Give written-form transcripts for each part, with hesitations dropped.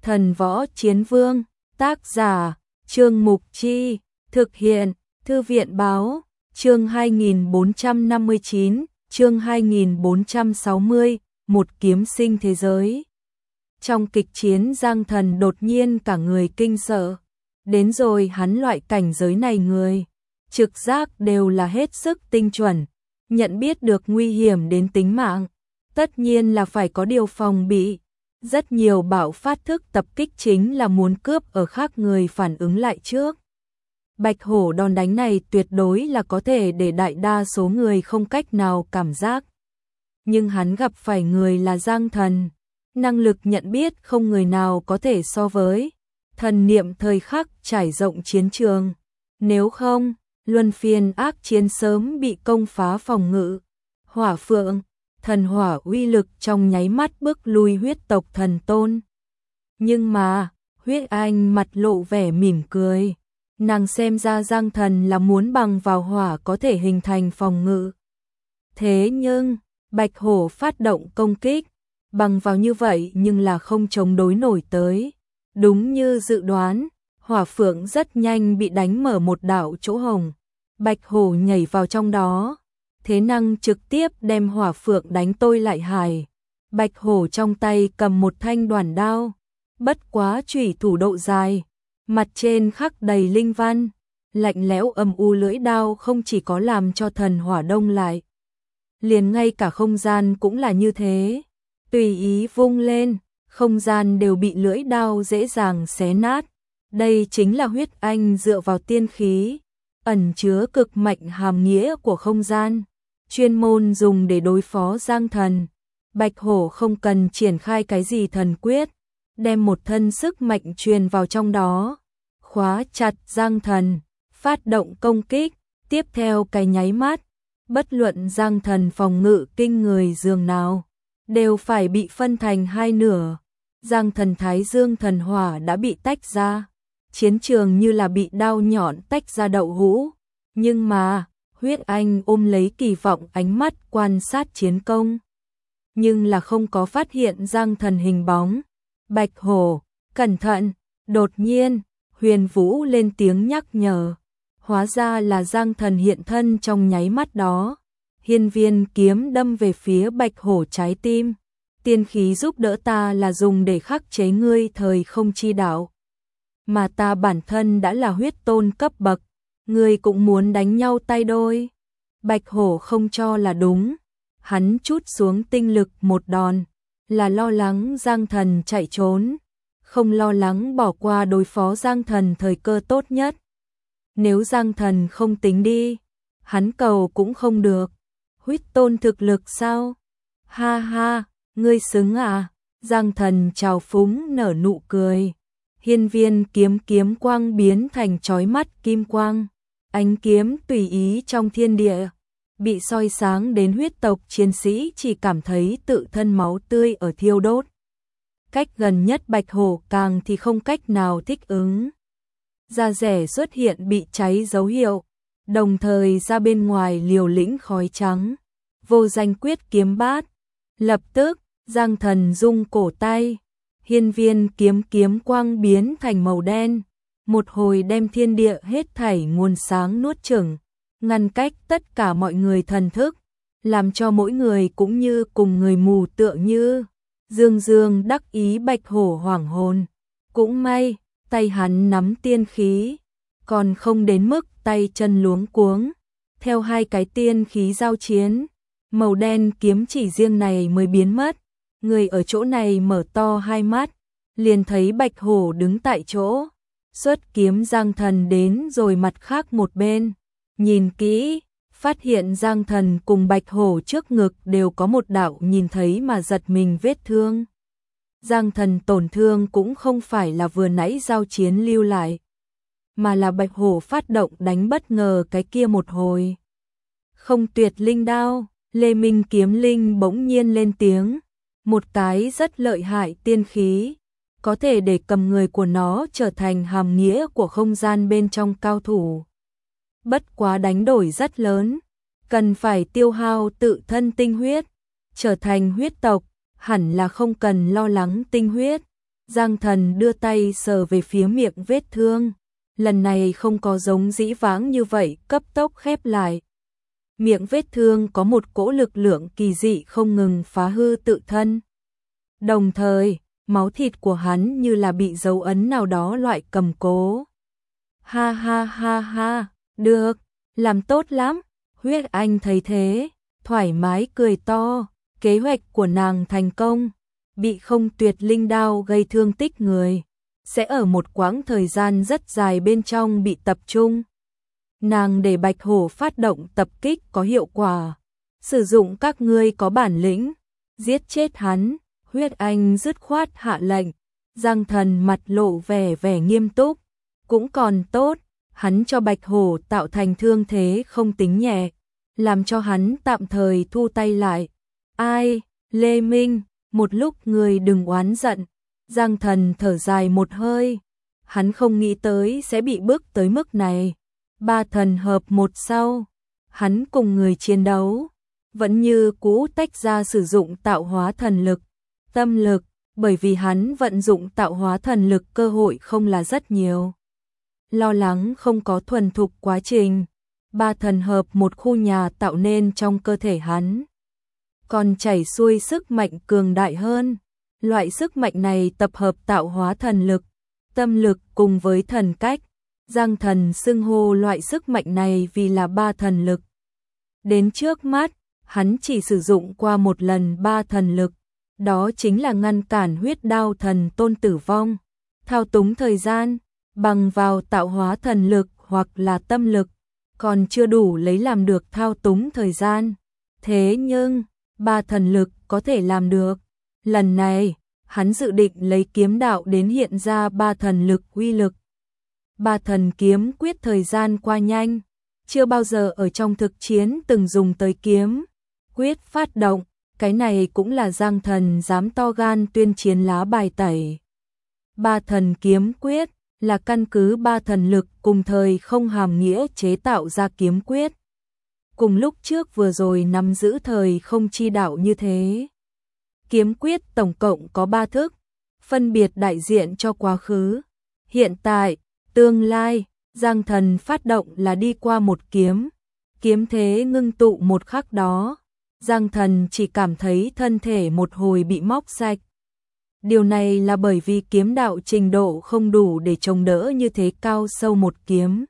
Thần Võ Chiến Vương, tác giả, Trương Mục Chi, thực hiện, Thư viện Báo, chương 2459, chương 2460, một kiếm sinh thế giới. Trong kịch chiến Giang Thần đột nhiên cả người kinh sợ, đến rồi hắn loại cảnh giới này người, trực giác đều là hết sức tinh chuẩn, nhận biết được nguy hiểm đến tính mạng, tất nhiên là phải có điều phòng bị. Rất nhiều bạo phát thức tập kích chính là muốn cướp ở khác người phản ứng lại trước. Bạch hổ đòn đánh này tuyệt đối là có thể để đại đa số người không cách nào cảm giác. Nhưng hắn gặp phải người là Giang Thần, năng lực nhận biết không người nào có thể so với. Thần niệm thời khắc trải rộng chiến trường, nếu không, luân phiên ác chiến sớm bị công phá phòng ngự. Hỏa Phượng, thần hỏa uy lực trong nháy mắt bước lui huyết tộc thần tôn. Nhưng mà, Huyết Anh mặt lộ vẻ mỉm cười, nàng xem ra Giang Thần là muốn bằng vào hỏa có thể hình thành phòng ngự. Thế nhưng, Bạch Hổ phát động công kích, bằng vào như vậy nhưng là không chống đối nổi tới. Đúng như dự đoán, Hỏa Phượng rất nhanh bị đánh mở một đạo chỗ hổng. Bạch Hổ nhảy vào trong đó, thế năng trực tiếp đem Hỏa Phượng đánh tôi lại hài. Bạch Hổ trong tay cầm một thanh đoản đao, bất quá chủy thủ độ dài, mặt trên khắc đầy linh văn, lạnh lẽo âm u lưỡi đao không chỉ có làm cho thần hỏa đông lại, liền ngay cả không gian cũng là như thế, tùy ý vung lên, không gian đều bị lưỡi đao dễ dàng xé nát. Đây chính là Huyết Anh dựa vào tiên khí, ẩn chứa cực mạnh hàm nghĩa của không gian, chuyên môn dùng để đối phó Giang Thần. Bạch Hổ không cần triển khai cái gì thần quyết, đem một thân sức mạnh truyền vào trong đó, khóa chặt Giang Thần, phát động công kích. Tiếp theo cái nháy mắt, bất luận Giang Thần phòng ngự kinh người dường nào, đều phải bị phân thành hai nửa. Giang Thần Thái Dương thần hỏa đã bị tách ra, chiến trường như là bị đao nhọn tách ra đậu hũ. Nhưng mà, Huyết Anh ôm lấy kỳ vọng ánh mắt quan sát chiến công, nhưng là không có phát hiện Giang Thần hình bóng. Bạch Hổ, cẩn thận! Đột nhiên, Huyền Vũ lên tiếng nhắc nhở. Hóa ra là Giang Thần hiện thân trong nháy mắt đó. Hiên viên kiếm đâm về phía Bạch Hổ trái tim. Tiên khí giúp đỡ ta là dùng để khắc chế ngươi thời không chi đạo. Mà ta bản thân đã là huyết tôn cấp bậc, ngươi cũng muốn đánh nhau tay đôi. Bạch Hổ không cho là đúng. Hắn trút xuống tinh lực một đòn, là lo lắng Giang Thần chạy trốn, không lo lắng bỏ qua đối phó Giang Thần thời cơ tốt nhất. Nếu Giang Thần không tính đi, hắn cầu cũng không được. Huyết tôn thực lực sao? Ha ha, ngươi xứng à? Giang Thần trào phúng nở nụ cười. Hiên viên kiếm quang biến thành chói mắt kim quang, ánh kiếm tùy ý trong thiên địa, bị soi sáng đến huyết tộc chiến sĩ chỉ cảm thấy tự thân máu tươi ở thiêu đốt. Cách gần nhất Bạch Hổ càng thì không cách nào thích ứng. Da rẻ xuất hiện bị cháy dấu hiệu, đồng thời ra bên ngoài liều lĩnh khói trắng. Vô danh quyết kiếm bát. Lập tức, Giang Thần rung cổ tay, hiên viên kiếm quang biến thành màu đen, một hồi đem thiên địa hết thảy nguồn sáng nuốt chửng, ngăn cách tất cả mọi người thần thức, làm cho mỗi người cũng như cùng người mù tựa như. Dương đắc ý. Bạch Hổ hoảng hồn. Cũng may, tay hắn nắm tiên khí, còn không đến mức tay chân luống cuống. Theo hai cái tiên khí giao chiến, màu đen kiếm chỉ riêng này mới biến mất. Người ở chỗ này mở to hai mắt, liền thấy Bạch Hổ đứng tại chỗ, xuất kiếm Giang Thần đến rồi mặt khác một bên. Nhìn kỹ, phát hiện Giang Thần cùng Bạch Hổ trước ngực đều có một đạo nhìn thấy mà giật mình vết thương. Giang Thần tổn thương cũng không phải là vừa nãy giao chiến lưu lại, mà là Bạch Hổ phát động đánh bất ngờ cái kia một hồi. Không tuyệt linh đao, Lê Minh kiếm linh bỗng nhiên lên tiếng, một cái rất lợi hại tiên khí, có thể để cầm người của nó trở thành hàm nghĩa của không gian bên trong cao thủ. Bất quá đánh đổi rất lớn, cần phải tiêu hao tự thân tinh huyết, trở thành huyết tộc, hẳn là không cần lo lắng tinh huyết. Giang Thần đưa tay sờ về phía miệng vết thương, lần này không có giống dĩ vãng như vậy, cấp tốc khép lại. Miệng vết thương có một cỗ lực lượng kỳ dị không ngừng phá hư tự thân. Đồng thời, máu thịt của hắn như là bị dấu ấn nào đó loại cầm cố. Ha ha ha ha, được, làm tốt lắm. Huyết Anh thấy thế, thoải mái cười to, kế hoạch của nàng thành công, bị không tuyệt linh đao gây thương tích người, sẽ ở một quãng thời gian rất dài bên trong bị tập trung. Nàng để Bạch Hổ phát động tập kích có hiệu quả, sử dụng các ngươi có bản lĩnh, giết chết hắn. Huyết Anh dứt khoát hạ lệnh. Giang Thần mặt lộ vẻ nghiêm túc, cũng còn tốt, hắn cho Bạch Hổ tạo thành thương thế không tính nhẹ, làm cho hắn tạm thời thu tay lại. Ai, Lê Minh, một lúc người đừng oán giận. Giang Thần thở dài một hơi, hắn không nghĩ tới sẽ bị bước tới mức này. 3 thần hợp một sau, hắn cùng người chiến đấu, vẫn như cũ tách ra sử dụng tạo hóa thần lực, tâm lực, bởi vì hắn vận dụng tạo hóa thần lực cơ hội không là rất nhiều. Lo lắng không có thuần thục quá trình, 3 thần hợp một khu nhà tạo nên trong cơ thể hắn. Còn chảy xuôi sức mạnh cường đại hơn, loại sức mạnh này tập hợp tạo hóa thần lực, tâm lực cùng với thần cách. Giang Thần xưng hô loại sức mạnh này vì là 3 thần lực. Đến trước mắt, hắn chỉ sử dụng qua một lần 3 thần lực, đó chính là ngăn cản huyết đao thần tôn tử vong, thao túng thời gian, bằng vào tạo hóa thần lực hoặc là tâm lực, còn chưa đủ lấy làm được thao túng thời gian. Thế nhưng, 3 thần lực có thể làm được. Lần này, hắn dự định lấy kiếm đạo đến hiện ra 3 thần lực uy lực. 3 thần kiếm quyết thời gian qua nhanh, chưa bao giờ ở trong thực chiến từng dùng tới kiếm quyết phát động, cái này cũng là Giang Thần dám to gan tuyên chiến lá bài tẩy. 3 thần kiếm quyết là căn cứ 3 thần lực cùng thời không hàm nghĩa chế tạo ra kiếm quyết. Cùng lúc trước vừa rồi nắm giữ thời không chi đạo như thế. Kiếm quyết tổng cộng có 3 thức, phân biệt đại diện cho quá khứ, hiện tại, tương lai. Giang Thần phát động là đi qua một kiếm, kiếm thế ngưng tụ một khắc đó, Giang Thần chỉ cảm thấy thân thể một hồi bị móc sạch. Điều này là bởi vì kiếm đạo trình độ không đủ để chống đỡ như thế cao sâu một kiếm.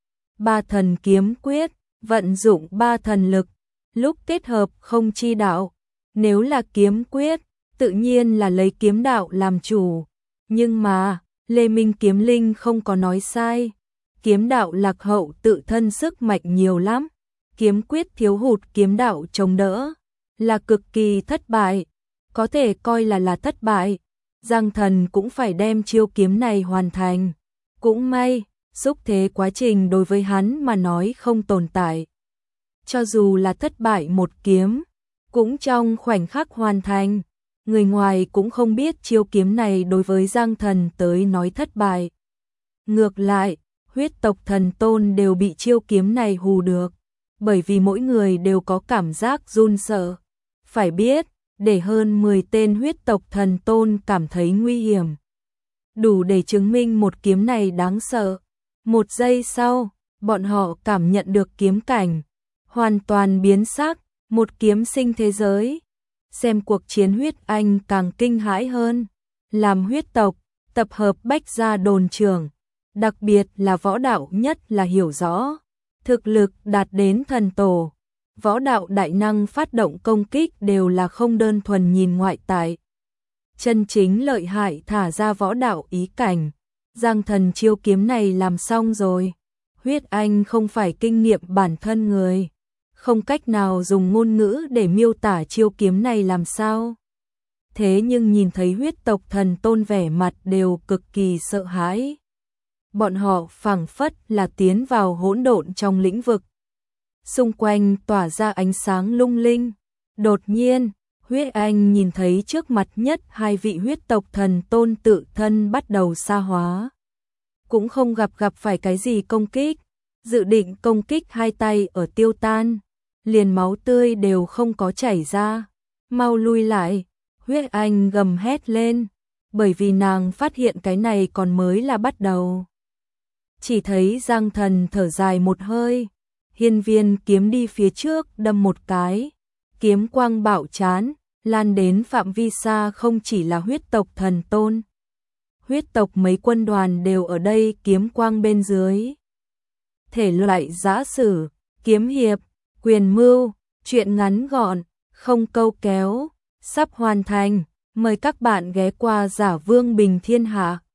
3 thần kiếm quyết, vận dụng 3 thần lực, lúc kết hợp không chi đạo, nếu là kiếm quyết, tự nhiên là lấy kiếm đạo làm chủ. Nhưng mà, Lê Minh Kiếm Linh không có nói sai. Kiếm đạo lạc hậu tự thân sức mạnh nhiều lắm. Kiếm quyết thiếu hụt kiếm đạo chống đỡ, là cực kỳ thất bại. Có thể coi là thất bại. Giang Thần cũng phải đem chiêu kiếm này hoàn thành. Cũng may, xúc thế quá trình đối với hắn mà nói không tồn tại. Cho dù là thất bại một kiếm, cũng trong khoảnh khắc hoàn thành. Người ngoài cũng không biết chiêu kiếm này đối với Giang Thần tới nói thất bại. Ngược lại, huyết tộc thần tôn đều bị chiêu kiếm này hù được, bởi vì mỗi người đều có cảm giác run sợ. Phải biết, để hơn 10 tên huyết tộc thần tôn cảm thấy nguy hiểm, đủ để chứng minh một kiếm này đáng sợ. Một giây sau, bọn họ cảm nhận được kiếm cảnh, hoàn toàn biến sắc, một kiếm sinh thế giới. Xem cuộc chiến Huyết Anh càng kinh hãi hơn. Làm huyết tộc, tập hợp bách gia đồn trưởng, đặc biệt là võ đạo nhất là hiểu rõ. Thực lực đạt đến thần tổ, võ đạo đại năng phát động công kích đều là không đơn thuần nhìn ngoại tại. Chân chính lợi hại thả ra võ đạo ý cảnh. Giang Thần chiêu kiếm này làm xong rồi. Huyết Anh không phải kinh nghiệm bản thân người, không cách nào dùng ngôn ngữ để miêu tả chiêu kiếm này làm sao. Thế nhưng nhìn thấy huyết tộc thần tôn vẻ mặt đều cực kỳ sợ hãi. Bọn họ phảng phất là tiến vào hỗn độn trong lĩnh vực. Xung quanh tỏa ra ánh sáng lung linh. Đột nhiên, Huyết Anh nhìn thấy trước mặt nhất 2 vị huyết tộc thần tôn tự thân bắt đầu sa hóa. Cũng không gặp phải cái gì công kích, dự định công kích 2 tay ở tiêu tan, liền máu tươi đều không có chảy ra. Mau lui lại, Huyết Anh gầm hét lên, bởi vì nàng phát hiện cái này còn mới là bắt đầu. Chỉ thấy Giang Thần thở dài một hơi, hiên viên kiếm đi phía trước đâm một cái, kiếm quang bạo chán, lan đến phạm vi xa, không chỉ là huyết tộc thần tôn. Huyết tộc mấy quân đoàn đều ở đây, kiếm quang bên dưới. Thể loại giã sử, kiếm hiệp, quyền mưu, truyện ngắn gọn, không câu kéo, sắp hoàn thành. Mời các bạn ghé qua Giả Vương Bình Thiên Hạ.